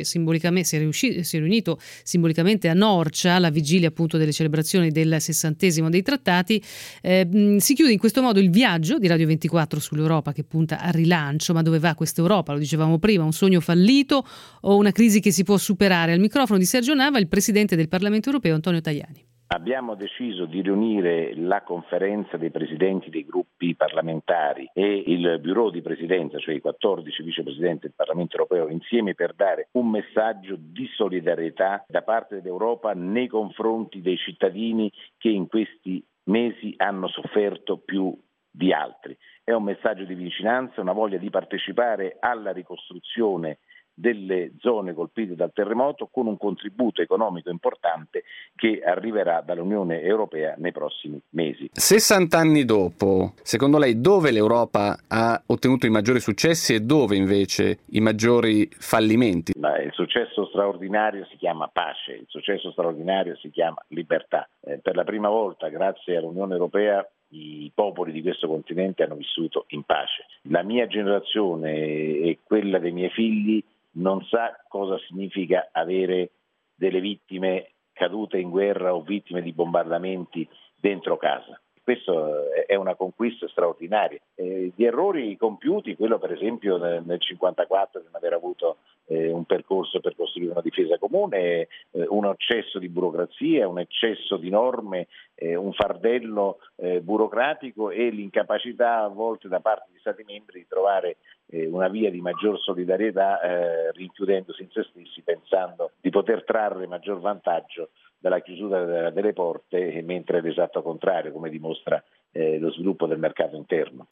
riunito simbolicamente a Norcia, alla vigilia appunto delle celebrazioni del 60° dei trattati. Si chiude in questo modo il viaggio di Radio 24 sull'Europa che punta al rilancio. Ma dove va questa Europa? Lo dicevamo prima, un sogno fallito o una crisi che si può superare? Al microfono di Sergio Nava il Presidente del Parlamento europeo Antonio Tajani. Abbiamo deciso di riunire la conferenza dei presidenti dei gruppi parlamentari e il bureau di presidenza, cioè i 14 vicepresidenti del Parlamento europeo, insieme per dare un messaggio di solidarietà da parte dell'Europa nei confronti dei cittadini che in questi mesi hanno sofferto più di altri. È un messaggio di vicinanza, una voglia di partecipare alla ricostruzione delle zone colpite dal terremoto con un contributo economico importante che arriverà dall'Unione Europea nei prossimi mesi. 60 anni dopo, secondo lei dove l'Europa ha ottenuto i maggiori successi e dove invece i maggiori fallimenti? Il successo straordinario si chiama pace, il successo straordinario si chiama libertà. Per la prima volta, grazie all'Unione Europea, i popoli di questo continente hanno vissuto in pace. La mia generazione e quella dei miei figli non sa cosa significa avere delle vittime cadute in guerra o vittime di bombardamenti dentro casa. Questo è una conquista straordinaria. Di errori compiuti, quello per esempio nel 1954 di non aver avuto un percorso per costruire una difesa comune, un eccesso di burocrazia, un eccesso di norme, un fardello burocratico e l'incapacità a volte da parte di Stati membri di trovare una via di maggior solidarietà rinchiudendosi in se stessi pensando di poter trarre maggior vantaggio dalla chiusura delle porte, mentre è l'esatto contrario, come dimostra lo sviluppo del mercato interno.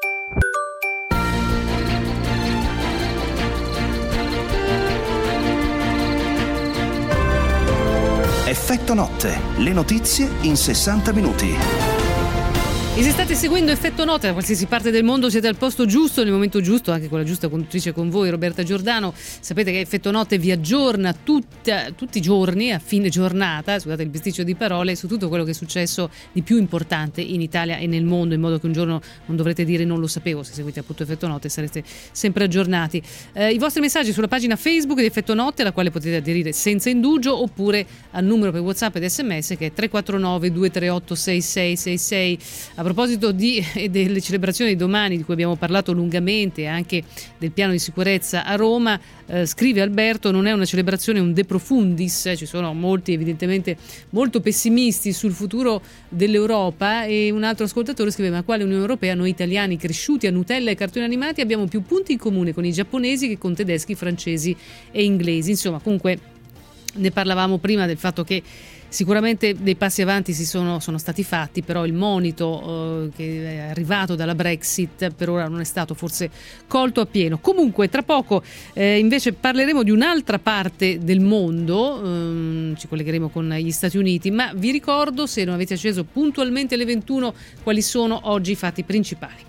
Effetto notte, le notizie in 60 minuti. E se state seguendo Effetto Notte da qualsiasi parte del mondo siete al posto giusto, nel momento giusto, anche con la giusta conduttrice con voi, Roberta Giordano. Sapete che Effetto Notte vi aggiorna tutti i giorni, a fine giornata, scusate il bisticcio di parole, su tutto quello che è successo di più importante in Italia e nel mondo, in modo che un giorno non dovrete dire non lo sapevo. Se seguite appunto Effetto Notte sarete sempre aggiornati. I vostri messaggi sulla pagina Facebook di Effetto Notte, alla quale potete aderire senza indugio, oppure al numero per WhatsApp ed SMS che è 349 238 6666. A proposito delle celebrazioni di domani, di cui abbiamo parlato lungamente, anche del piano di sicurezza a Roma, scrive Alberto, non è una celebrazione, è un de profundis, ci sono molti evidentemente molto pessimisti sul futuro dell'Europa, e un altro ascoltatore scrive: ma quale Unione Europea? Noi italiani cresciuti a Nutella e cartoni animati abbiamo più punti in comune con i giapponesi che con tedeschi, francesi e inglesi. Insomma, comunque ne parlavamo prima del fatto che sicuramente dei passi avanti sono stati fatti, però il monito che è arrivato dalla Brexit per ora non è stato forse colto appieno. Comunque tra poco invece parleremo di un'altra parte del mondo, ci collegheremo con gli Stati Uniti, ma vi ricordo, se non avete acceso puntualmente alle 21, quali sono oggi i fatti principali.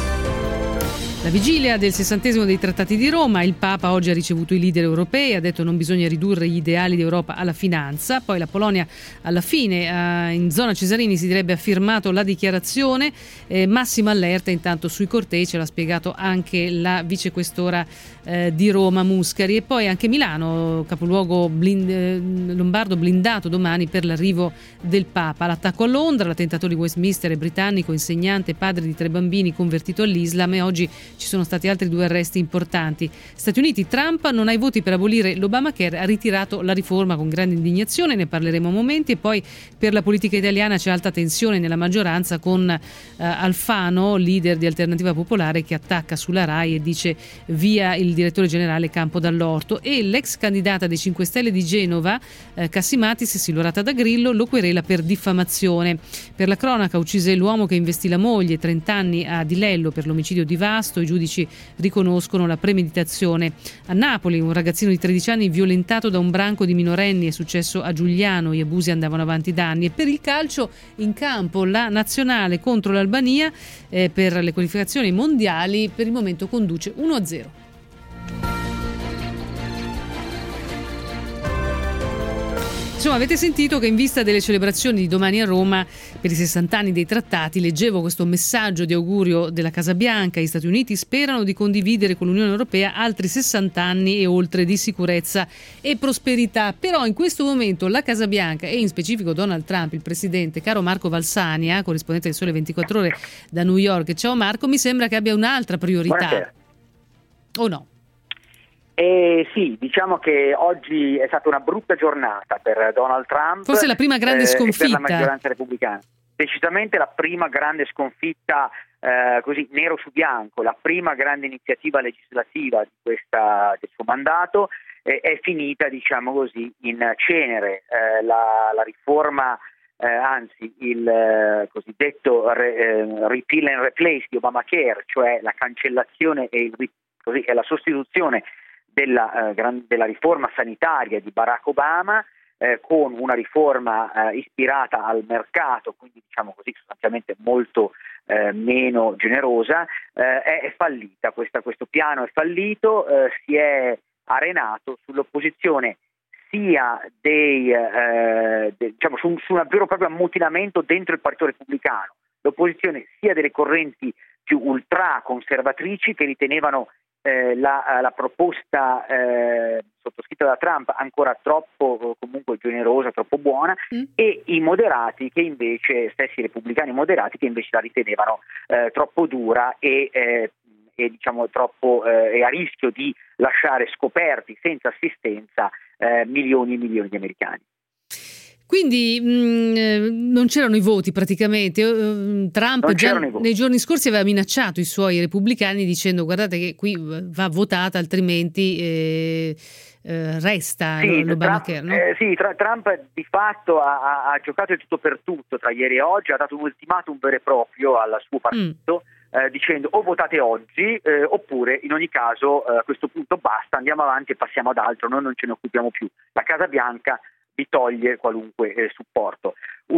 La vigilia del 60° dei Trattati di Roma, il Papa oggi ha ricevuto i leader europei, ha detto non bisogna ridurre gli ideali d'Europa alla finanza. Poi la Polonia alla fine, in zona Cesarini si direbbe, ha firmato la dichiarazione, massima allerta intanto sui cortei, ce l'ha spiegato anche la vicequestora di Roma Muscari. E poi anche Milano, capoluogo lombardo, blindato domani per l'arrivo del Papa. L'attacco a Londra, l'attentatore di Westminster è britannico, insegnante, padre di 3 bambini, convertito all'Islam, e oggi ci sono stati altri 2 arresti importanti. Stati Uniti, Trump non ha i voti per abolire l'Obamacare, ha ritirato la riforma con grande indignazione, ne parleremo a momenti. E poi per la politica italiana c'è alta tensione nella maggioranza con Alfano, leader di Alternativa Popolare, che attacca sulla RAI e dice via il direttore generale Campo Dall'Orto, e l'ex candidata dei 5 Stelle di Genova, Cassimatis, silurata da Grillo, lo querela per diffamazione. Per la cronaca, uccise l'uomo che investì la moglie, 30 anni, a Dilello per l'omicidio di Vasto. I giudici riconoscono la premeditazione. A Napoli un ragazzino di 13 anni violentato da un branco di minorenni, è successo a Giugliano, gli abusi andavano avanti da anni. E per il calcio, in campo la nazionale contro l'Albania per le qualificazioni mondiali, per il momento conduce 1-0. Insomma, avete sentito che in vista delle celebrazioni di domani a Roma per i 60 anni dei trattati, leggevo questo messaggio di augurio della Casa Bianca: gli Stati Uniti sperano di condividere con l'Unione Europea altri 60 anni e oltre di sicurezza e prosperità. Però in questo momento la Casa Bianca, e in specifico Donald Trump, il presidente, caro Marco Valsania, corrispondente del Sole 24 Ore da New York. Ciao Marco, mi sembra che abbia un'altra priorità. Buonasera. O no? Sì, diciamo che oggi è stata una brutta giornata per Donald Trump. Forse la prima grande sconfitta. Per la maggioranza repubblicana. Decisamente la prima grande sconfitta, così nero su bianco, la prima grande iniziativa legislativa del suo mandato è finita, diciamo così, in cenere. La riforma, anzi il cosiddetto repeal and replace di Obamacare, cioè la cancellazione e la sostituzione della riforma sanitaria di Barack Obama con una riforma ispirata al mercato, quindi diciamo così sostanzialmente molto meno generosa, è fallita. Questo piano è fallito, si è arenato sull'opposizione sia diciamo su un vero e proprio ammutinamento dentro il Partito Repubblicano, l'opposizione sia delle correnti più ultra conservatrici che ritenevano la proposta sottoscritta da Trump ancora troppo comunque generosa, troppo buona, e i moderati che invece, stessi repubblicani moderati, che invece la ritenevano troppo dura e diciamo troppo a rischio di lasciare scoperti senza assistenza milioni e milioni di americani. Quindi non c'erano i voti praticamente. Trump già nei giorni scorsi aveva minacciato i suoi repubblicani dicendo guardate che qui va votata, altrimenti resta l'Obamacare. Trump di fatto ha giocato il tutto per tutto tra ieri e oggi, ha dato un ultimatum vero e proprio al suo partito, dicendo o votate oggi oppure in ogni caso a questo punto basta, andiamo avanti e passiamo ad altro, noi non ce ne occupiamo più. La Casa Bianca vi toglie qualunque supporto.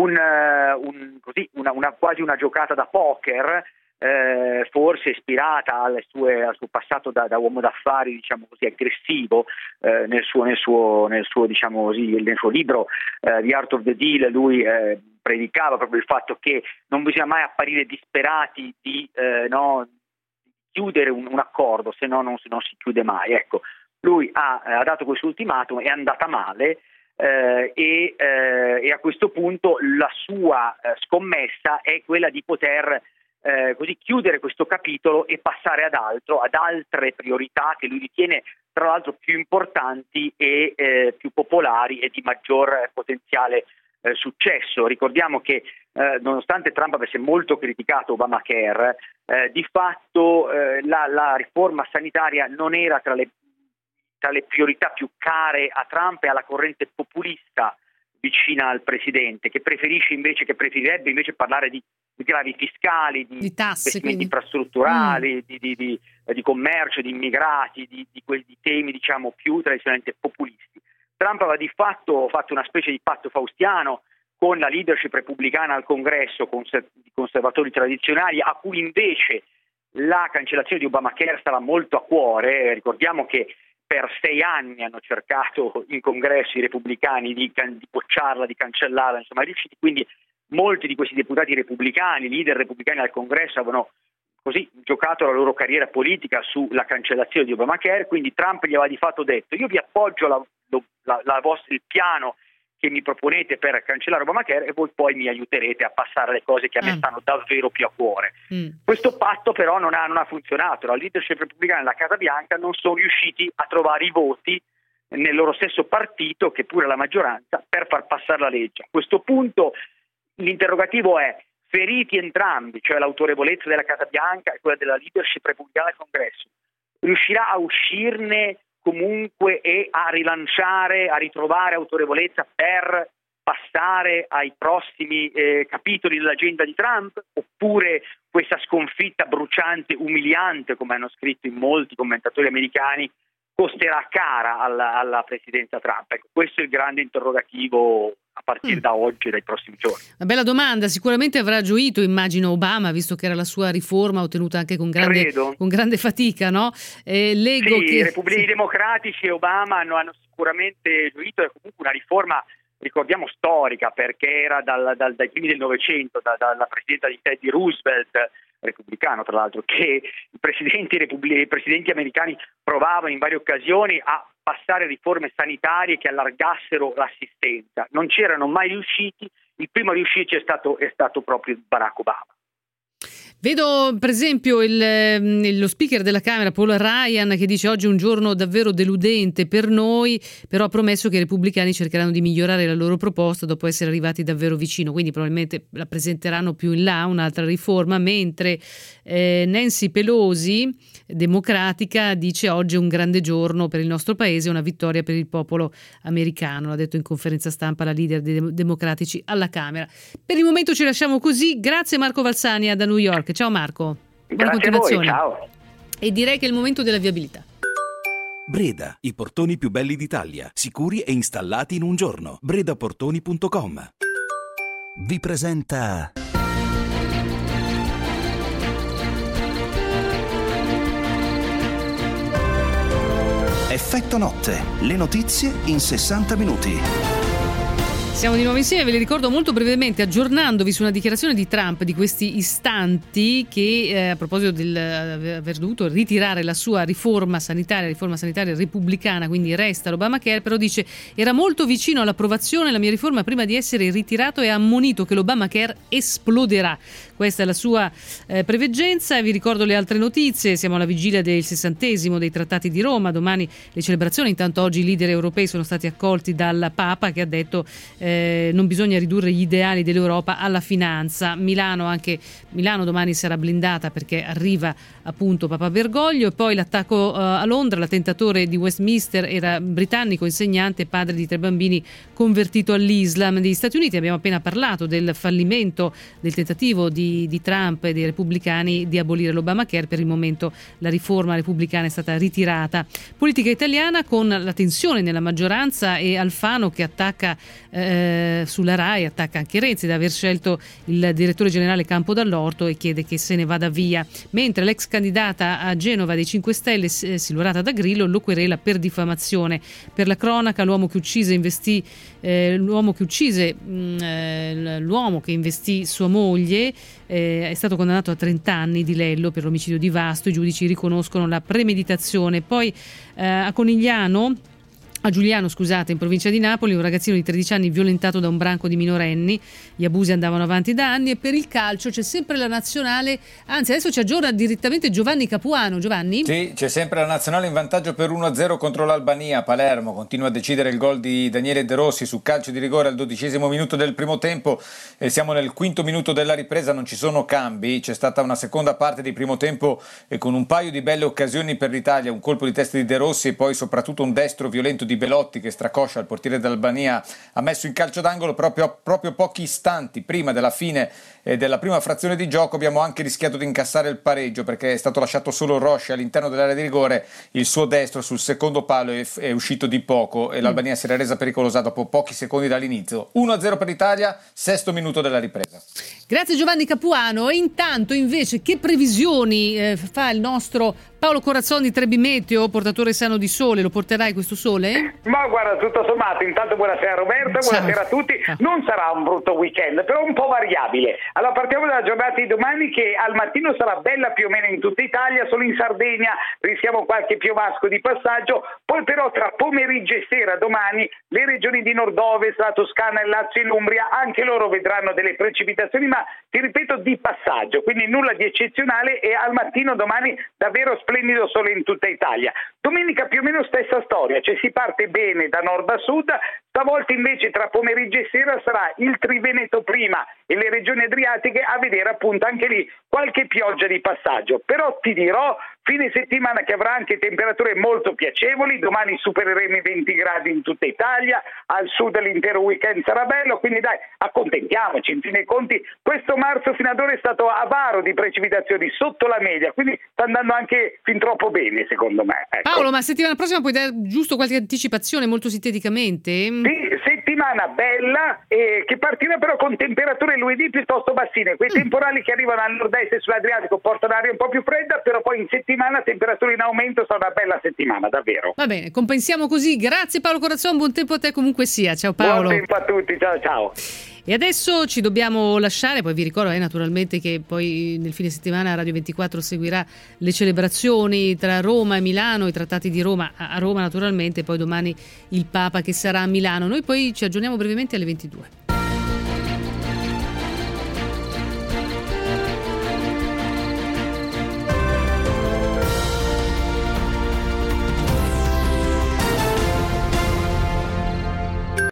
Quasi una giocata da poker, forse ispirata al suo passato da uomo d'affari, diciamo così, aggressivo. Nel suo diciamo così, nel suo libro The Art of the Deal lui predicava proprio il fatto che non bisogna mai apparire disperati di chiudere un accordo, se no non si chiude mai. Ecco, lui ha dato questo ultimatum, è andata male. e a questo punto la sua scommessa è quella di poter così chiudere questo capitolo e passare ad altre priorità che lui ritiene tra l'altro più importanti e più popolari e di maggior potenziale successo. Ricordiamo che nonostante Trump avesse molto criticato Obamacare, di fatto la riforma sanitaria non era tra le priorità più care a Trump e alla corrente populista vicina al presidente, che preferirebbe invece parlare di gravi fiscali, di tasse, investimenti infrastrutturali, di commercio, di immigrati, di quei temi diciamo più tradizionalmente populisti. Trump aveva di fatto fatto una specie di patto faustiano con la leadership repubblicana al Congresso, di conservatori tradizionali, a cui invece la cancellazione di Obamacare stava molto a cuore. Ricordiamo che per 6 anni hanno cercato in Congresso i repubblicani di bocciarla, di cancellarla, insomma, riusciti. Quindi molti di questi deputati repubblicani, leader repubblicani al Congresso, avevano così giocato la loro carriera politica sulla cancellazione di Obamacare. Quindi Trump gli aveva di fatto detto: io vi appoggio il piano che mi proponete per cancellare Obamacare e voi poi mi aiuterete a passare le cose che a me stanno davvero più a cuore. Questo patto però non ha funzionato. La leadership repubblicana e la Casa Bianca non sono riusciti a trovare i voti nel loro stesso partito, che pure è la maggioranza, per far passare la legge. A questo punto l'interrogativo è: feriti entrambi, cioè l'autorevolezza della Casa Bianca e quella della leadership repubblicana al Congresso, riuscirà a uscirne comunque e a rilanciare, a ritrovare autorevolezza per passare ai prossimi capitoli dell'agenda di Trump? Oppure questa sconfitta bruciante, umiliante, come hanno scritto in molti commentatori americani, costerà cara alla presidenza Trump? Ecco, questo è il grande interrogativo a partire da oggi e dai prossimi giorni. Una bella domanda, sicuramente avrà gioito, immagino, Obama, visto che era la sua riforma ottenuta anche con grande fatica, no? Leggo sì, che i democratici e Obama hanno sicuramente gioito. È comunque una riforma, ricordiamo, storica, perché era dai primi del Novecento, dalla presidenza di Teddy Roosevelt, repubblicano tra l'altro, che i presidenti americani provavano in varie occasioni a passare riforme sanitarie che allargassero l'assistenza. Non c'erano mai riusciti. Il primo a riuscirci è stato proprio Barack Obama. Vedo per esempio lo speaker della Camera, Paul Ryan, che dice: oggi è un giorno davvero deludente per noi, però ha promesso che i repubblicani cercheranno di migliorare la loro proposta dopo essere arrivati davvero vicino, quindi probabilmente la presenteranno più in là, un'altra riforma, mentre Nancy Pelosi, democratica, dice: oggi è un grande giorno per il nostro paese, una vittoria per il popolo americano, l'ha detto in conferenza stampa la leader dei democratici alla Camera. Per il momento ci lasciamo così, grazie Marco Valsania da New York. Ciao Marco, buona continuazione. Grazie a voi, ciao. E direi che è il momento della viabilità. Breda, i portoni più belli d'Italia, sicuri e installati in un giorno. bredaportoni.com vi presenta Effetto Notte, le notizie in 60 minuti. Siamo di nuovo insieme, ve li ricordo molto brevemente, aggiornandovi su una dichiarazione di Trump di questi istanti che a proposito del aver dovuto ritirare la sua riforma sanitaria repubblicana, quindi resta l'Obamacare, però dice: era molto vicino all'approvazione la mia riforma prima di essere ritirato e ha ammonito che l'Obamacare esploderà. Questa è la sua preveggenza. E vi ricordo le altre notizie. Siamo alla vigilia del 60° dei Trattati di Roma, domani le celebrazioni. Intanto oggi i leader europei sono stati accolti dal Papa, che ha detto non bisogna ridurre gli ideali dell'Europa alla finanza. Milano domani sarà blindata perché arriva appunto Papa Bergoglio. E poi l'attacco a Londra, l'attentatore di Westminster era britannico, insegnante, padre di 3 bambini, convertito all'Islam. Negli Stati Uniti abbiamo appena parlato del fallimento del tentativo di Trump e dei repubblicani di abolire l'Obamacare. Per il momento la riforma repubblicana è stata ritirata. Politica italiana, con la tensione nella maggioranza e Alfano che attacca sulla RAI, attacca anche Renzi da aver scelto il direttore generale Campo Dall'Orto e chiede che se ne vada via, mentre l'ex candidata a Genova dei 5 Stelle Silurata da Grillo lo querela per diffamazione. Per la cronaca, l'uomo che investì sua moglie è stato condannato a 30 anni di Lello per l'omicidio di Vasto. I giudici riconoscono la premeditazione. Poi a Conigliano A Giuliano, scusate, in provincia di Napoli, un ragazzino di 13 anni violentato da un branco di minorenni. Gli abusi andavano avanti da anni. E per il calcio c'è sempre la nazionale, anzi adesso ci aggiorna direttamente Giovanni Capuano. Giovanni? Sì, c'è sempre la nazionale in vantaggio per 1-0 contro l'Albania a Palermo. Continua a decidere il gol di Daniele De Rossi su calcio di rigore al 12° minuto del primo tempo. Siamo nel 5° minuto della ripresa, non ci sono cambi. C'è stata una seconda parte di primo tempo con un paio di belle occasioni per l'Italia, un colpo di testa di De Rossi e poi soprattutto un destro violento di Belotti che stracoscia il portiere dell'Albania, ha messo in calcio d'angolo proprio pochi istanti prima della fine della prima frazione di gioco. Abbiamo anche rischiato di incassare il pareggio perché è stato lasciato solo Roche all'interno dell'area di rigore, il suo destro sul secondo palo è uscito di poco e l'Albania si era resa pericolosa dopo pochi secondi dall'inizio. 1-0 per l'Italia, 6° minuto della ripresa. Grazie Giovanni Capuano. E intanto invece che previsioni fa il nostro Paolo Corazzoni, Trebi Meteo, portatore sano di sole? Lo porterai questo sole? Ma guarda, tutto sommato, intanto buonasera Roberta, buonasera a tutti. Non sarà un brutto weekend, però un po' variabile. Allora partiamo dalla giornata di domani che al mattino sarà bella più o meno in tutta Italia, solo in Sardegna rischiamo qualche piovasco di passaggio, poi però tra pomeriggio e sera domani le regioni di nord-ovest, la Toscana, il Lazio e l'Umbria, anche loro vedranno delle precipitazioni, ma ti ripeto di passaggio, quindi nulla di eccezionale e al mattino domani davvero splendido sole in tutta Italia. Domenica più o meno stessa storia, cioè si parte bene da nord a sud, stavolta invece tra pomeriggio e sera sarà il Triveneto prima e le regioni adriatiche a vedere appunto anche lì qualche pioggia di passaggio, però ti dirò fine settimana che avrà anche temperature molto piacevoli, domani supereremo i 20 gradi in tutta Italia, al sud l'intero weekend sarà bello, quindi dai, accontentiamoci, in fin dei conti questo marzo fino ad ora è stato avaro di precipitazioni sotto la media, quindi sta andando anche fin troppo bene secondo me. Ecco. Paolo, ma settimana prossima puoi dare giusto qualche anticipazione molto sinteticamente? Sì, settimana bella che partirà però con temperature lunedì piuttosto bassine, quei temporali che arrivano al nord-est e sull'Adriatico portano aria un po' più fredda, però poi in settimana temperature in aumento, sarà una bella settimana davvero. Va bene, compensiamo così. Grazie Paolo Corazzon, buon tempo a te comunque sia. Ciao Paolo. Buon tempo a tutti, ciao ciao. E adesso ci dobbiamo lasciare, poi vi ricordo naturalmente che poi nel fine settimana Radio 24 seguirà le celebrazioni tra Roma e Milano, i trattati di Roma a Roma naturalmente, poi domani il Papa che sarà a Milano. Noi poi ci aggiorniamo brevemente alle 22.